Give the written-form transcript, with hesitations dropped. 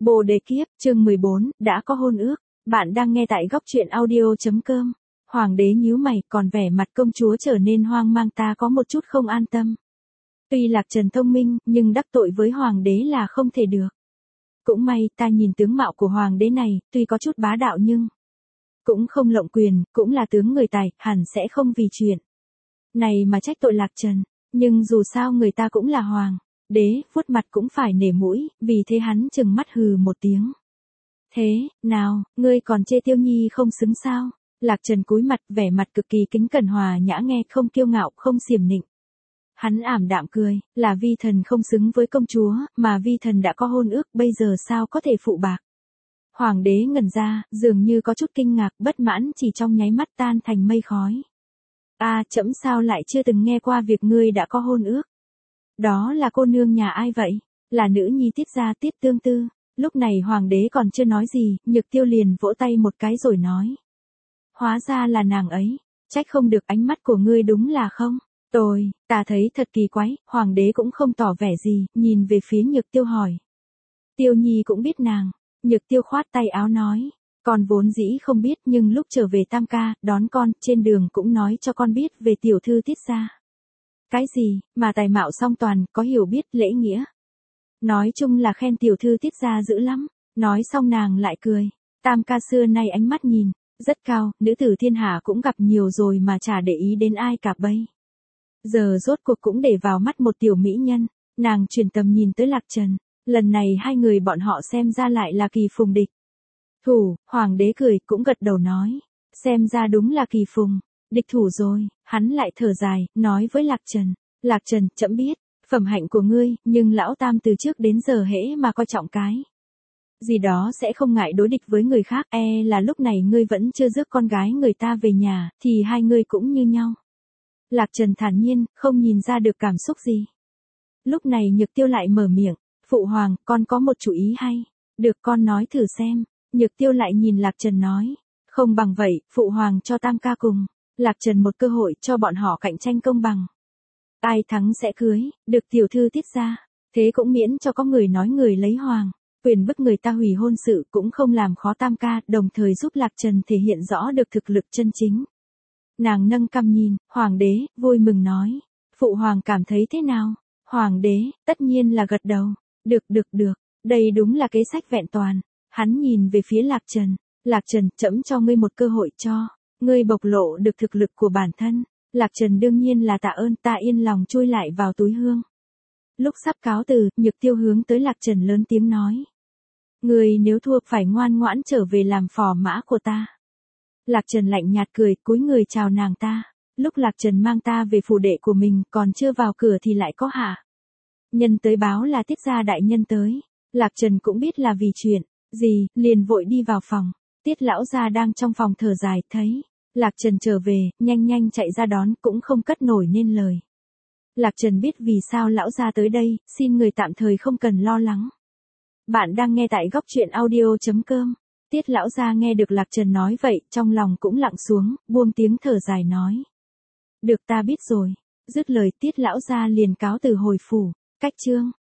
Bồ đề kiếp, chương 14, đã có hôn ước. Bạn đang nghe tại góc truyện audio.com. Hoàng đế nhíu mày, còn vẻ mặt công chúa trở nên hoang mang, ta có một chút không an tâm. Tuy Lạc Trần thông minh, nhưng đắc tội với hoàng đế là không thể được. Cũng may, ta nhìn tướng mạo của hoàng đế này, tuy có chút bá đạo nhưng cũng không lộng quyền, cũng là tướng người tài, hẳn sẽ không vì chuyện này mà trách tội Lạc Trần. Nhưng dù sao người ta cũng là hoàng đế, vuốt mặt cũng phải nể mũi, vì thế hắn chừng mắt hừ một tiếng. Thế, nào, ngươi còn chê Tiêu Nhi không xứng sao? Lạc Trần cúi mặt, vẻ mặt cực kỳ kính cẩn hòa nhã, nghe không kiêu ngạo, không xiểm nịnh. Hắn ảm đạm cười, là vi thần không xứng với công chúa, mà vi thần đã có hôn ước, bây giờ sao có thể phụ bạc. Hoàng đế ngẩn ra, dường như có chút kinh ngạc, bất mãn chỉ trong nháy mắt tan thành mây khói. Trẫm sao lại chưa từng nghe qua việc ngươi đã có hôn ước. Đó là cô nương nhà ai vậy? Là nữ nhi Tiết gia Tiết Tương Tư. Lúc này hoàng đế còn chưa nói gì, Nhược Tiêu liền vỗ tay một cái rồi nói. Hóa ra là nàng ấy, trách không được, ánh mắt của ngươi đúng là không tồi, ta thấy thật kỳ quái. Hoàng đế cũng không tỏ vẻ gì, nhìn về phía Nhược Tiêu hỏi. Tiêu Nhi cũng biết nàng. Nhược Tiêu khoát tay áo nói. Con vốn dĩ không biết, nhưng lúc trở về Tam Ca, đón con, trên đường cũng nói cho con biết về tiểu thư Tiết gia. Cái gì, mà tài mạo song toàn, có hiểu biết, lễ nghĩa. Nói chung là khen tiểu thư Tiết gia dữ lắm. Nói xong nàng lại cười. Tam Ca xưa nay ánh mắt nhìn rất cao, nữ tử thiên hạ cũng gặp nhiều rồi mà chả để ý đến ai cả bây giờ rốt cuộc cũng để vào mắt một tiểu mỹ nhân. Nàng chuyển tầm nhìn tới Lạc Trần. Lần này hai người bọn họ xem ra lại là kỳ phùng địch thủ. Hoàng đế cười, cũng gật đầu nói. Xem ra đúng là kỳ phùng địch thủ rồi. Hắn lại thở dài, nói với Lạc Trần. Lạc Trần, trẫm biết phẩm hạnh của ngươi, nhưng lão tam từ trước đến giờ hễ mà coi trọng cái gì đó sẽ không ngại đối địch với người khác, là lúc này ngươi vẫn chưa rước con gái người ta về nhà, thì hai ngươi cũng như nhau. Lạc Trần thản nhiên, không nhìn ra được cảm xúc gì. Lúc này Nhược Tiêu lại mở miệng. Phụ hoàng, con có một chủ ý hay. Được, con nói thử xem. Nhược Tiêu lại nhìn Lạc Trần nói. Không bằng vậy, phụ hoàng cho Tam Ca cùng Lạc Trần một cơ hội cho bọn họ cạnh tranh công bằng. Ai thắng sẽ cưới được tiểu thư Tiết gia. Thế cũng miễn cho có người nói người lấy hoàng quyền bức người ta hủy hôn sự, cũng không làm khó Tam Ca, đồng thời giúp Lạc Trần thể hiện rõ được thực lực chân chính. Nàng nâng cằm nhìn hoàng đế, vui mừng nói. Phụ hoàng cảm thấy thế nào? Hoàng đế, tất nhiên là gật đầu. Được. Đây đúng là kế sách vẹn toàn. Hắn nhìn về phía Lạc Trần. Lạc Trần, trẫm cho ngươi một cơ hội cho ngươi bộc lộ được thực lực của bản thân. Lạc Trần đương nhiên là tạ ơn, ta yên lòng chui lại vào túi hương. Lúc sắp cáo từ, Nhược Tiêu hướng tới Lạc Trần lớn tiếng nói. Ngươi nếu thua phải ngoan ngoãn trở về làm phò mã của ta. Lạc Trần lạnh nhạt cười, cúi người chào nàng ta. Lúc Lạc Trần mang ta về phủ đệ của mình, còn chưa vào cửa thì lại có hạ nhân tới báo là Tiết gia đại nhân tới. Lạc Trần cũng biết là vì chuyện gì, liền vội đi vào phòng. Tiết lão gia đang trong phòng thở dài, thấy Lạc Trần trở về, nhanh chạy ra đón, cũng không cất nổi nên lời. Lạc Trần biết vì sao lão gia tới đây, xin người tạm thời không cần lo lắng. Bạn đang nghe tại góc truyện audio.com. Tiết lão gia nghe được Lạc Trần nói vậy, trong lòng cũng lặng xuống, buông tiếng thở dài nói. Được, ta biết rồi. Dứt lời, Tiết lão gia liền cáo từ hồi phủ. Cách chương